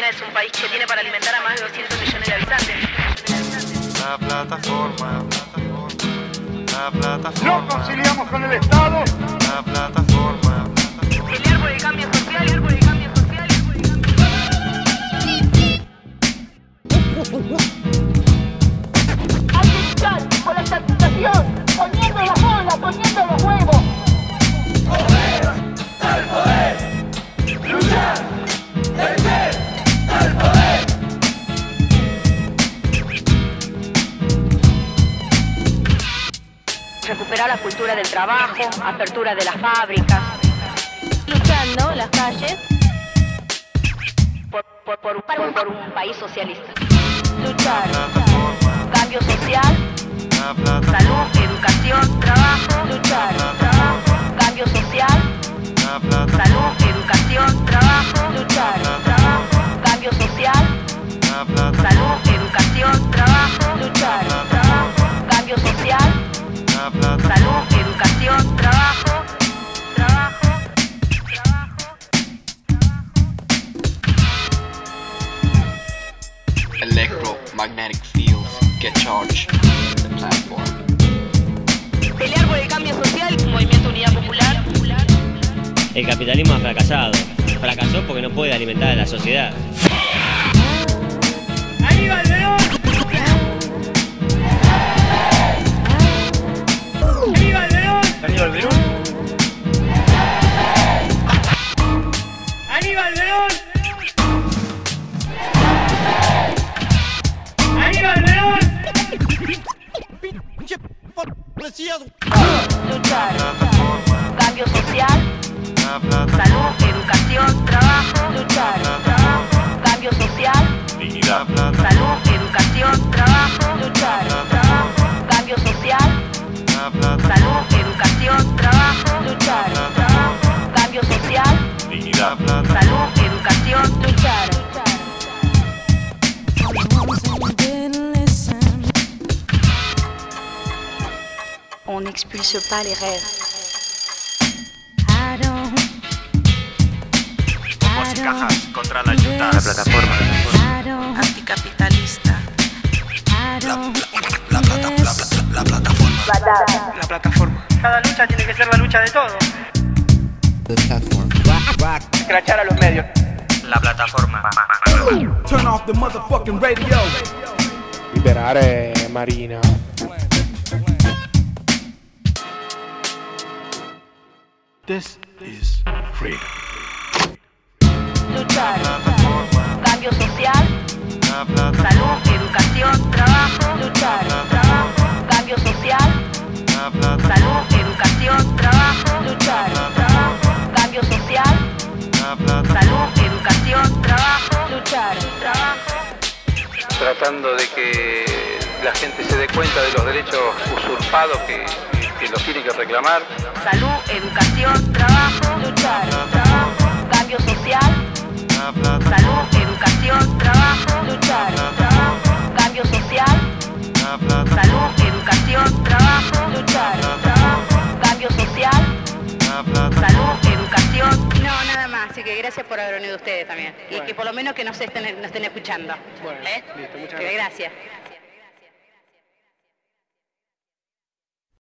Argentina es un país que tiene para alimentar a más de 200 millones de habitantes. La plataforma. No conciliamos con el Estado. La plataforma. Pelear por el cambio social, pelear por el cambio social, Hay que luchar por la estatización, poniendo la bola, poniendo los huevos. Volver al poder, luchar, vencer al poder. recuperar la cultura del trabajo, apertura de las fábricas, Luchando las calles, por un país socialista. luchar, Cambio social, salud, educación, trabajo, luchar, trabajo, cambio social, salud, educación, trabajo, luchar, trabajo, cambio social, salud, educación, trabajo, luchar, trabajo, cambio social, salud, educación, trabajo, trabajo. Electromagnetic fields get charged the platform. Pelear por el cambio social, movimiento Unidad Popular. El capitalismo ha fracasado. Fracasó porque no puede alimentar a la sociedad. ¡Aníbal Verón! ¡Aníbal Verón! Aníbal Verón. ¡Aníbal Verón! ¡Aníbal Verón! luchar, Cambio social, salud, educación, trabajo, luchar, trabajo, cambio social, salud, educación, trabajo, luchar, trabajo, cambio social, salud, educación, trabajo, luchar, trabajo, cambio social, salud, educación, luchar. On n'expulse pas les rêves. Bombos y cajas contra la ayuda. La plataforma. Anticapitalista. La plataforma. La plataforma. Cada lucha tiene que ser la lucha de todos. The platform. Escrachar a los medios. La plataforma. Turn off the motherfucking radio. Liberare Marina. This is freedom. Luchar, Cambio social, salud, educación, trabajo, luchar, trabajo, cambio social, salud, educación, trabajo, luchar, trabajo, cambio social, salud, educación, trabajo, luchar, trabajo. Tratando de que la gente se dé cuenta de los derechos usurpados que los tiene que reclamar. Salud, educación, trabajo, luchar, trabajo, cambio social, salud, educación, trabajo, luchar, trabajo, cambio social, salud, educación, trabajo, luchar. trabajo, cambio social, salud, educación. No, nada más, así que gracias por haber venido ustedes también. Y que por lo menos que nos estén escuchando. Bueno, listo, muchas gracias.